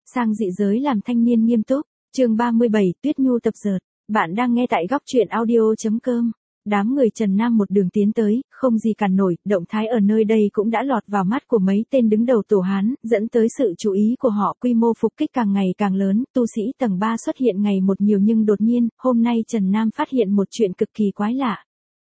sang dị giới làm thanh niên nghiêm túc. Chương 37, Tuyết Nhu tập dượt. Bạn đang nghe tại góc truyện audio.com. Đám người Trần Nam một đường tiến tới, không gì cản nổi, động thái ở nơi đây cũng đã lọt vào mắt của mấy tên đứng đầu tổ Hán, dẫn tới sự chú ý của họ. Quy mô phục kích càng ngày càng lớn, tu sĩ tầng 3 xuất hiện ngày một nhiều, nhưng đột nhiên, hôm nay Trần Nam phát hiện một chuyện cực kỳ quái lạ.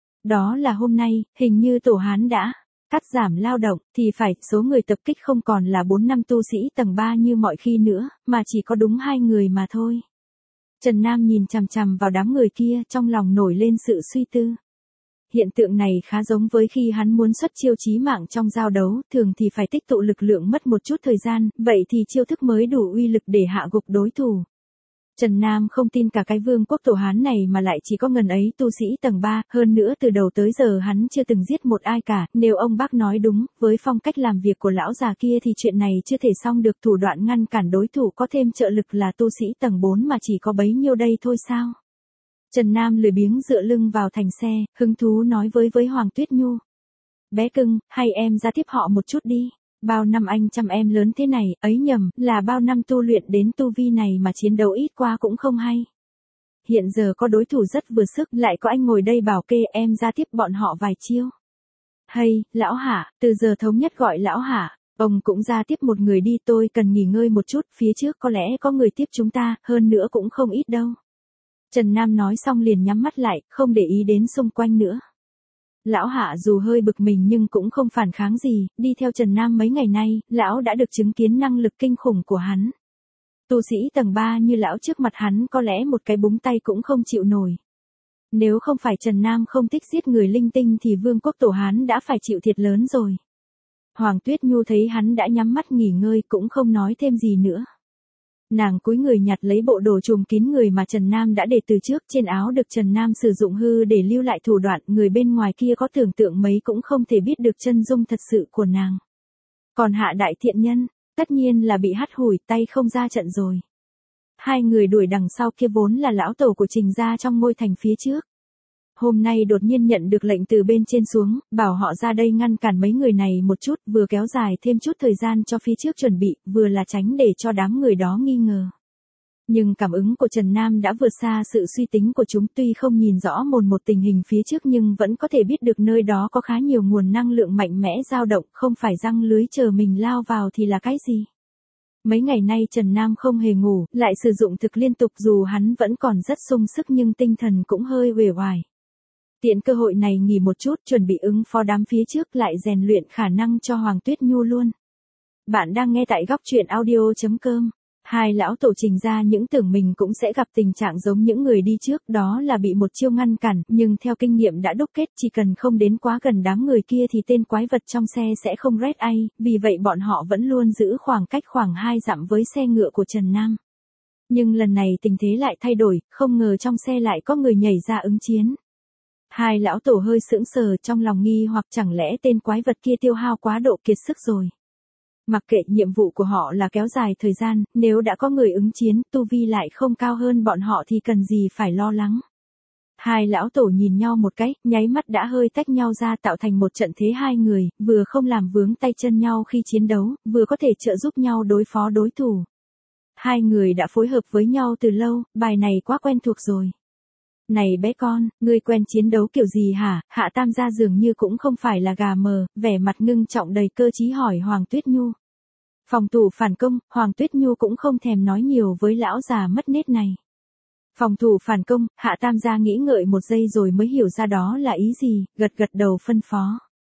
Đó là hôm nay, hình như tổ Hán đã cắt giảm lao động, thì phải, số người tập kích không còn là 4-5 tu sĩ tầng 3 như mọi khi nữa, mà chỉ có đúng 2 người mà thôi. Trần Nam nhìn chằm chằm vào đám người kia, trong lòng nổi lên sự suy tư. Hiện tượng này khá giống với khi hắn muốn xuất chiêu chí mạng trong giao đấu, thường thì phải tích tụ lực lượng mất một chút thời gian, vậy thì chiêu thức mới đủ uy lực để hạ gục đối thủ. Trần Nam không tin cả cái vương quốc tổ Hán này mà lại chỉ có ngần ấy tu sĩ tầng 3, hơn nữa từ đầu tới giờ hắn chưa từng giết một ai cả, nếu ông bác nói đúng, với phong cách làm việc của lão già kia thì chuyện này chưa thể xong được. Thủ đoạn ngăn cản đối thủ có thêm trợ lực là tu sĩ tầng 4 mà chỉ có bấy nhiêu đây thôi sao? Trần Nam lười biếng dựa lưng vào thành xe, hứng thú nói với Hoàng Tuyết Nhu. Bé cưng, hay em ra tiếp họ một chút đi. Bao năm anh chăm em lớn thế này, ấy nhầm, là bao năm tu luyện đến tu vi này mà chiến đấu ít qua cũng không hay. Hiện giờ có đối thủ rất vừa sức, lại có anh ngồi đây bảo kê, em ra tiếp bọn họ vài chiêu. Hay, lão Hạ, từ giờ thống nhất gọi lão Hạ, ông cũng ra tiếp một người đi, tôi cần nghỉ ngơi một chút, phía trước có lẽ có người tiếp chúng ta, hơn nữa cũng không ít đâu. Trần Nam nói xong liền nhắm mắt lại, không để ý đến xung quanh nữa. Lão Hạ dù hơi bực mình nhưng cũng không phản kháng gì, đi theo Trần Nam mấy ngày nay, lão đã được chứng kiến năng lực kinh khủng của hắn. Tu sĩ tầng 3 như lão trước mặt hắn có lẽ một cái búng tay cũng không chịu nổi. Nếu không phải Trần Nam không thích giết người linh tinh thì vương quốc tổ Hán đã phải chịu thiệt lớn rồi. Hoàng Tuyết Nhu thấy hắn đã nhắm mắt nghỉ ngơi cũng không nói thêm gì nữa. Nàng cúi người nhặt lấy bộ đồ trùm kín người mà Trần Nam đã để từ trước, trên áo được Trần Nam sử dụng hư để lưu lại thủ đoạn, người bên ngoài kia có tưởng tượng mấy cũng không thể biết được chân dung thật sự của nàng. Còn Hạ đại thiện nhân, tất nhiên là bị hắt hủi, tay không ra trận rồi. Hai người đuổi đằng sau kia vốn là lão tổ của Trình gia trong ngôi thành phía trước. Hôm nay đột nhiên nhận được lệnh từ bên trên xuống, bảo họ ra đây ngăn cản mấy người này một chút, vừa kéo dài thêm chút thời gian cho phía trước chuẩn bị, vừa là tránh để cho đám người đó nghi ngờ. Nhưng cảm ứng của Trần Nam đã vượt xa sự suy tính của chúng, tuy không nhìn rõ một tình hình phía trước nhưng vẫn có thể biết được nơi đó có khá nhiều nguồn năng lượng mạnh mẽ dao động, không phải răng lưới chờ mình lao vào thì là cái gì. Mấy ngày nay Trần Nam không hề ngủ, lại sử dụng thực liên tục, dù hắn vẫn còn rất sung sức nhưng tinh thần cũng hơi uể oải. Tiện cơ hội này nghỉ một chút, chuẩn bị ứng phó đám phía trước, lại rèn luyện khả năng cho Hoàng Tuyết Nhu luôn. Bạn đang nghe tại góc truyện audio.com. Hai lão tổ Trình gia những tưởng mình cũng sẽ gặp tình trạng giống những người đi trước, đó là bị một chiêu ngăn cản, nhưng theo kinh nghiệm đã đúc kết, chỉ cần không đến quá gần đám người kia thì tên quái vật trong xe sẽ không rét ai, vì vậy bọn họ vẫn luôn giữ khoảng cách khoảng 2 dặm với xe ngựa của Trần Nam. Nhưng lần này tình thế lại thay đổi, không ngờ trong xe lại có người nhảy ra ứng chiến. Hai lão tổ hơi sững sờ, trong lòng nghi hoặc chẳng lẽ tên quái vật kia tiêu hao quá độ kiệt sức rồi. Mặc kệ, nhiệm vụ của họ là kéo dài thời gian, nếu đã có người ứng chiến, tu vi lại không cao hơn bọn họ thì cần gì phải lo lắng. Hai lão tổ nhìn nhau một cái, nháy mắt đã hơi tách nhau ra, tạo thành một trận thế hai người, vừa không làm vướng tay chân nhau khi chiến đấu, vừa có thể trợ giúp nhau đối phó đối thủ. Hai người đã phối hợp với nhau từ lâu, bài này quá quen thuộc rồi. Này bé con, ngươi quen chiến đấu kiểu gì hả? Hạ Tam gia dường như cũng không phải là gà mờ, vẻ mặt ngưng trọng đầy cơ trí hỏi Hoàng Tuyết Nhu. Phòng thủ phản công, Hoàng Tuyết Nhu cũng không thèm nói nhiều với lão già mất nết này. Phòng thủ phản công, Hạ Tam gia nghĩ ngợi một giây rồi mới hiểu ra đó là ý gì, gật gật đầu phân phó.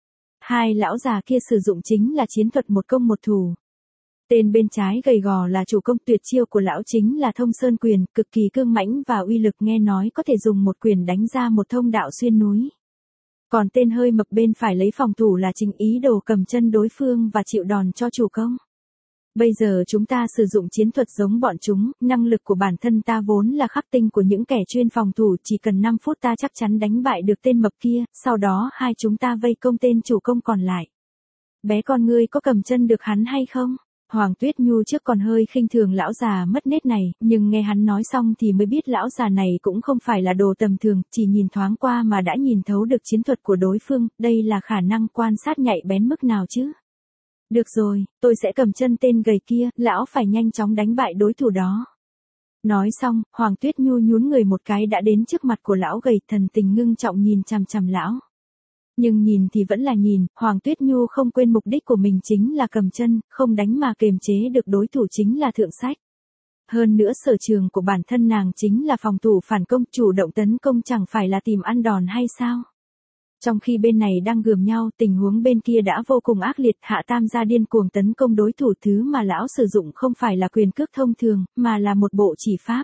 Hai lão già kia sử dụng chính là chiến thuật một công một thủ. Tên bên trái gầy gò là chủ công, tuyệt chiêu của lão chính là Thông Sơn Quyền, cực kỳ cương mãnh và uy lực, nghe nói có thể dùng một quyền đánh ra một thông đạo xuyên núi. Còn tên hơi mập bên phải lấy phòng thủ là Trình ý đồ cầm chân đối phương và chịu đòn cho chủ công. Bây giờ chúng ta sử dụng chiến thuật giống bọn chúng, năng lực của bản thân ta vốn là khắc tinh của những kẻ chuyên phòng thủ, chỉ cần 5 phút ta chắc chắn đánh bại được tên mập kia, sau đó hai chúng ta vây công tên chủ công còn lại. Bé con ngươi có cầm chân được hắn hay không? Hoàng Tuyết Nhu trước còn hơi khinh thường lão già mất nết này, nhưng nghe hắn nói xong thì mới biết lão già này cũng không phải là đồ tầm thường, chỉ nhìn thoáng qua mà đã nhìn thấu được chiến thuật của đối phương, đây là khả năng quan sát nhạy bén mức nào chứ. Được rồi, tôi sẽ cầm chân tên gầy kia, lão phải nhanh chóng đánh bại đối thủ đó. Nói xong, Hoàng Tuyết Nhu nhún người một cái đã đến trước mặt của lão gầy, thần tình ngưng trọng nhìn chằm chằm lão. Nhưng nhìn thì vẫn là nhìn, Hoàng Tuyết Nhu không quên mục đích của mình chính là cầm chân, không đánh mà kiềm chế được đối thủ chính là thượng sách. Hơn nữa sở trường của bản thân nàng chính là phòng thủ phản công, chủ động tấn công chẳng phải là tìm ăn đòn hay sao? Trong khi bên này đang gườm nhau, tình huống bên kia đã vô cùng ác liệt, Hạ Tam gia điên cuồng tấn công đối thủ, thứ mà lão sử dụng không phải là quyền cước thông thường, mà là một bộ chỉ pháp.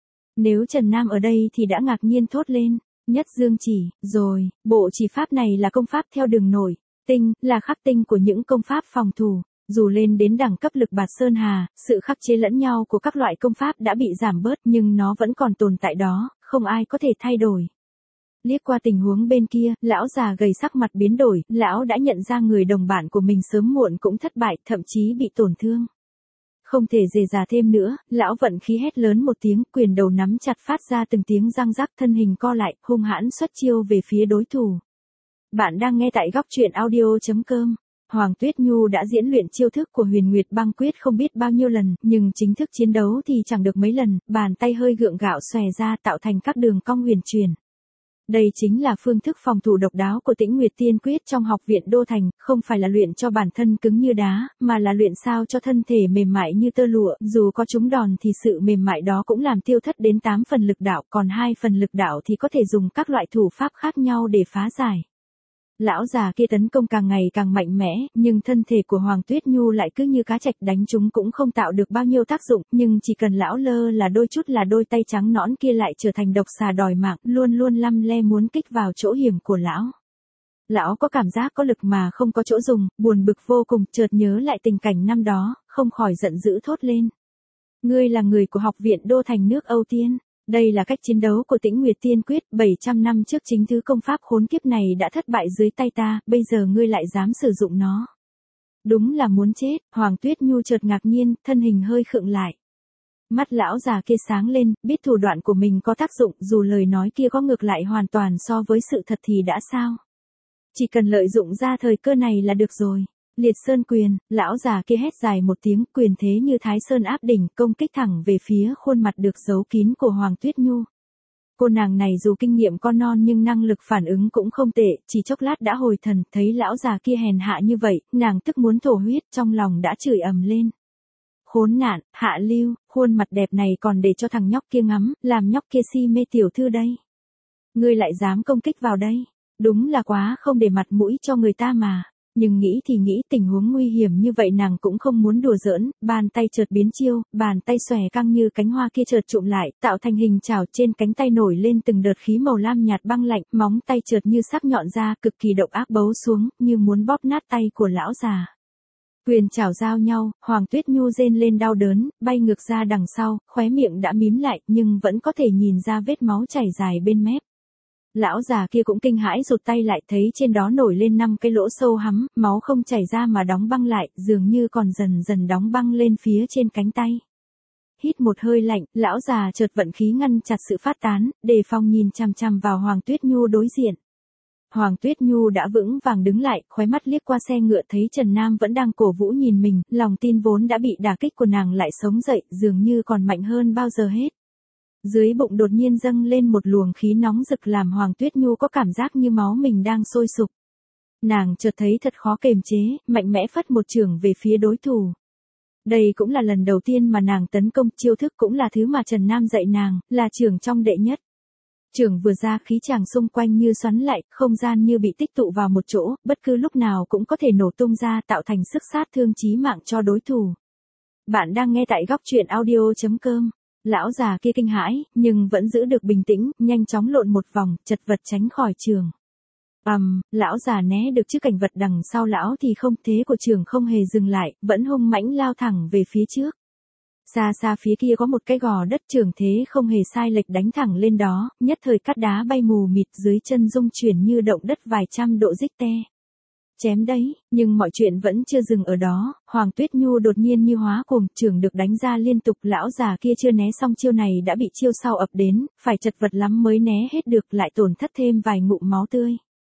Nếu Trần Nam ở đây thì đã ngạc nhiên thốt lên, Nhất Dương chỉ, rồi, bộ chỉ pháp này là công pháp theo đường nổi, tinh, là khắc tinh của những công pháp phòng thủ. Dù lên đến đẳng cấp lực bạt sơn hà, sự khắc chế lẫn nhau của các loại công pháp đã bị giảm bớt nhưng nó vẫn còn tồn tại đó, không ai có thể thay đổi. Liếc qua tình huống bên kia, lão già gầy sắc mặt biến đổi, lão đã nhận ra người đồng bạn của mình sớm muộn cũng thất bại, thậm chí bị tổn thương. Không thể dè dà thêm nữa, lão vận khí hét lớn một tiếng, quyền đầu nắm chặt phát ra từng tiếng răng rắc, thân hình co lại, hung hãn xuất chiêu về phía đối thủ. Bạn đang nghe tại góc truyện audio.com. Hoàng Tuyết Nhu đã diễn luyện chiêu thức của Huyền Nguyệt Băng Quyết không biết bao nhiêu lần, nhưng chính thức chiến đấu thì chẳng được mấy lần, bàn tay hơi gượng gạo xòe ra tạo thành các đường cong huyền truyền. Đây chính là phương thức phòng thủ độc đáo của Tĩnh Nguyệt Tiên Quyết trong học viện Đô Thành, không phải là luyện cho bản thân cứng như đá, mà là luyện sao cho thân thể mềm mại như tơ lụa, dù có trúng đòn thì sự mềm mại đó cũng làm tiêu thất đến 8 phần lực đạo, còn 2 phần lực đạo thì có thể dùng các loại thủ pháp khác nhau để phá giải. Lão già kia tấn công càng ngày càng mạnh mẽ, nhưng thân thể của Hoàng Tuyết Nhu lại cứ như cá trạch, đánh chúng cũng không tạo được bao nhiêu tác dụng, nhưng chỉ cần lão lơ là đôi chút là đôi tay trắng nõn kia lại trở thành độc xà đòi mạng, luôn luôn lăm le muốn kích vào chỗ hiểm của lão. Lão có cảm giác có lực mà không có chỗ dùng, buồn bực vô cùng, chợt nhớ lại tình cảnh năm đó, không khỏi giận dữ thốt lên. Ngươi là người của học viện Đô Thành nước Âu Tiên. Đây là cách chiến đấu của Tĩnh Nguyệt Tiên Quyết, 700 năm trước chính thứ công pháp khốn kiếp này đã thất bại dưới tay ta, bây giờ ngươi lại dám sử dụng nó. Đúng là muốn chết, Hoàng Tuyết Nhu chợt ngạc nhiên, thân hình hơi khựng lại. Mắt lão già kia sáng lên, biết thủ đoạn của mình có tác dụng, dù lời nói kia có ngược lại hoàn toàn so với sự thật thì đã sao. Chỉ cần lợi dụng ra thời cơ này là được rồi. Liệt Sơn quyền, lão già kia hét dài một tiếng, quyền thế như Thái Sơn áp đỉnh, công kích thẳng về phía khuôn mặt được giấu kín của Hoàng Tuyết Nhu. Cô nàng này dù kinh nghiệm con non nhưng năng lực phản ứng cũng không tệ, chỉ chốc lát đã hồi thần, thấy lão già kia hèn hạ như vậy, nàng tức muốn thổ huyết, trong lòng đã chửi ầm lên. Khốn nạn, hạ lưu, khuôn mặt đẹp này còn để cho thằng nhóc kia ngắm, làm nhóc kia si mê tiểu thư đây. Ngươi lại dám công kích vào đây, đúng là quá không để mặt mũi cho người ta mà. Nhưng nghĩ thì nghĩ, tình huống nguy hiểm như vậy nàng cũng không muốn đùa giỡn, bàn tay chợt biến chiêu, bàn tay xòe căng như cánh hoa kia chợt trụm lại, tạo thành hình chảo, trên cánh tay nổi lên từng đợt khí màu lam nhạt băng lạnh, móng tay chợt như sắc nhọn ra, cực kỳ độc ác bấu xuống, như muốn bóp nát tay của lão già. Quyền chảo giao nhau, Hoàng Tuyết Nhu rên lên đau đớn, bay ngược ra đằng sau, khóe miệng đã mím lại, nhưng vẫn có thể nhìn ra vết máu chảy dài bên mép. Lão già kia cũng kinh hãi rụt tay lại, thấy trên đó nổi lên 5 cái lỗ sâu hắm, máu không chảy ra mà đóng băng lại, dường như còn dần dần đóng băng lên phía trên cánh tay. Hít một hơi lạnh, lão già chợt vận khí ngăn chặt sự phát tán, đề phòng nhìn chằm chằm vào Hoàng Tuyết Nhu đối diện. Hoàng Tuyết Nhu đã vững vàng đứng lại, khóe mắt liếc qua xe ngựa thấy Trần Nam vẫn đang cổ vũ nhìn mình, lòng tin vốn đã bị đả kích của nàng lại sống dậy, dường như còn mạnh hơn bao giờ hết. Dưới bụng đột nhiên dâng lên một luồng khí nóng rực làm Hoàng Tuyết Nhu có cảm giác như máu mình đang sôi sục. Nàng chợt thấy thật khó kềm chế, mạnh mẽ phất một chưởng về phía đối thủ. Đây cũng là lần đầu tiên mà nàng tấn công, chiêu thức cũng là thứ mà Trần Nam dạy nàng, là chưởng trong đệ nhất. Chưởng vừa ra khí chàng xung quanh như xoắn lại, không gian như bị tích tụ vào một chỗ, bất cứ lúc nào cũng có thể nổ tung ra tạo thành sức sát thương chí mạng cho đối thủ. Bạn đang nghe tại góc truyện audio.com. Lão già kia kinh hãi, nhưng vẫn giữ được bình tĩnh, nhanh chóng lộn một vòng, chật vật tránh khỏi chưởng. Lão già né được chiếc cảnh vật đằng sau lão thì không, thế của chưởng không hề dừng lại, vẫn hung mãnh lao thẳng về phía trước. Xa xa phía kia có một cái gò đất, chưởng thế không hề sai lệch đánh thẳng lên đó, nhất thời cát đá bay mù mịt, dưới chân rung chuyển như động đất vài trăm độ Richter. Chém đấy, nhưng mọi chuyện vẫn chưa dừng ở đó, Hoàng Tuyết Nhu đột nhiên như hóa cuồng, chưởng được đánh ra liên tục, lão già kia chưa né xong chiêu này đã bị chiêu sau ập đến, phải chật vật lắm mới né hết được, lại tổn thất thêm vài ngụm máu tươi.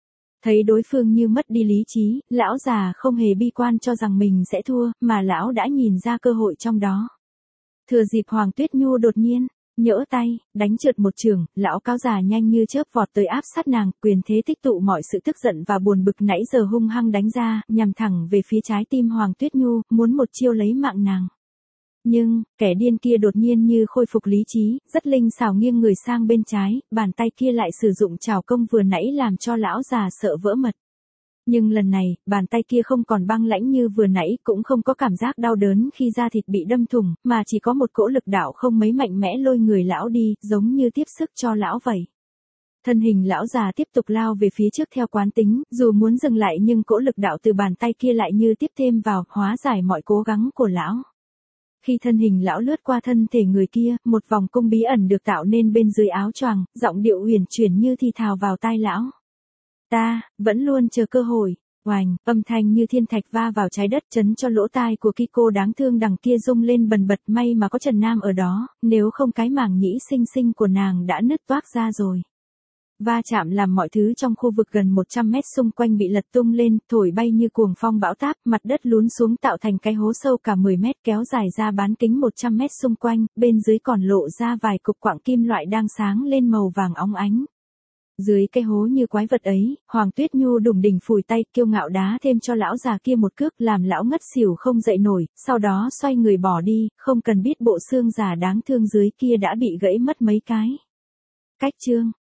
Thấy đối phương như mất đi lý trí, lão già không hề bi quan cho rằng mình sẽ thua, mà lão đã nhìn ra cơ hội trong đó. Thừa dịp Hoàng Tuyết Nhu đột nhiên nhỡ tay, đánh trượt một trường, lão cáo già nhanh như chớp vọt tới áp sát nàng, quyền thế tích tụ mọi sự tức giận và buồn bực nãy giờ hung hăng đánh ra, nhằm thẳng về phía trái tim Hoàng Tuyết Nhu, muốn một chiêu lấy mạng nàng. Nhưng, kẻ điên kia đột nhiên như khôi phục lý trí, rất linh xảo nghiêng người sang bên trái, bàn tay kia lại sử dụng trảo công vừa nãy làm cho lão già sợ vỡ mật. Nhưng lần này, bàn tay kia không còn băng lãnh như vừa nãy, cũng không có cảm giác đau đớn khi da thịt bị đâm thủng, mà chỉ có một cỗ lực đạo không mấy mạnh mẽ lôi người lão đi, giống như tiếp sức cho lão vậy. Thân hình lão già tiếp tục lao về phía trước theo quán tính, dù muốn dừng lại nhưng cỗ lực đạo từ bàn tay kia lại như tiếp thêm vào, hóa giải mọi cố gắng của lão. Khi thân hình lão lướt qua thân thể người kia, một vòng cung bí ẩn được tạo nên bên dưới áo choàng, giọng điệu huyền chuyển như thì thào vào tai lão. Ta, vẫn luôn chờ cơ hội. Oành, âm thanh như thiên thạch va vào trái đất chấn cho lỗ tai của Kiko đáng thương đằng kia rung lên bần bật, may mà có Trần Nam ở đó, nếu không cái màng nhĩ xinh xinh của nàng đã nứt toác ra rồi. Va chạm làm mọi thứ trong khu vực gần 100 mét xung quanh bị lật tung lên, thổi bay như cuồng phong bão táp, mặt đất lún xuống tạo thành cái hố sâu cả 10 mét kéo dài ra bán kính 100 mét xung quanh, bên dưới còn lộ ra vài cục quặng kim loại đang sáng lên màu vàng óng ánh. Dưới cái hố như quái vật ấy, Hoàng Tuyết Nhu đùng đỉnh phủi tay, kiêu ngạo đá thêm cho lão già kia một cước, làm lão ngất xỉu không dậy nổi, sau đó xoay người bỏ đi, không cần biết bộ xương già đáng thương dưới kia đã bị gãy mất mấy cái. Cách chương